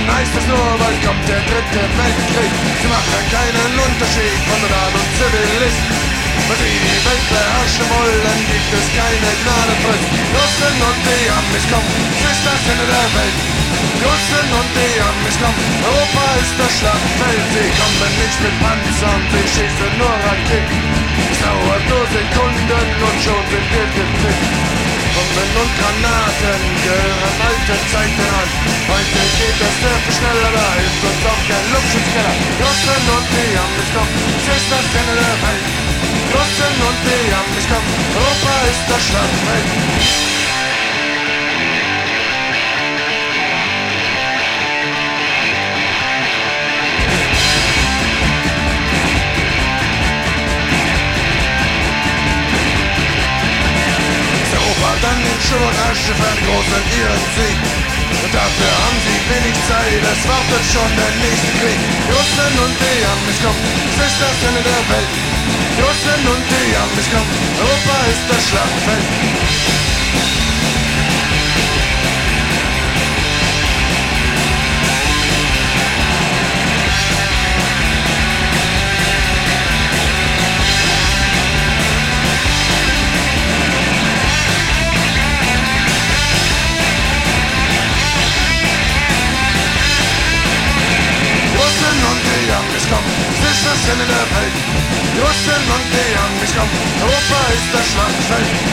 Ihnen heißt es nur, bald kommt der dritte Weltkrieg. Sie machen keinen Unterschied von Soldat und Zivilist. Wenn sie die Welt beherrschen wollen, gibt es keine Gnadenfrist. Russen und die Amis kommen, es ist das Ende der Welt. Russen und die Amis kommen, Europa ist das Schlachtfeld. Sie kommen nicht mit Panzern, sie schießen nur Raketen. Es dauert nur Sekunden und schon sind wir gefickt. Bomben und Granaten gehören alten Zeiten an. Heute geht es sehr viel schneller, da ist uns auch kein Luxuskeller. Russen und die Amis kommen, es ist das Ende der Welt. Russen und die Amis kommen, Europa ist das Schlachtfeld. Dann in Schutt und Asche für einen großen ihren Sieg. Und dafür haben sie wenig Zeit, es wartet schon der nächste Krieg. Die Russen und die Amis kommen, es ist das Ende der Welt. Die Russen und die Amis kommen, Europa ist das Schlachtfeld. Es ist das Ende der Welt. Die Russen und die Amis kommen, Europa ist das Schlachtfeld.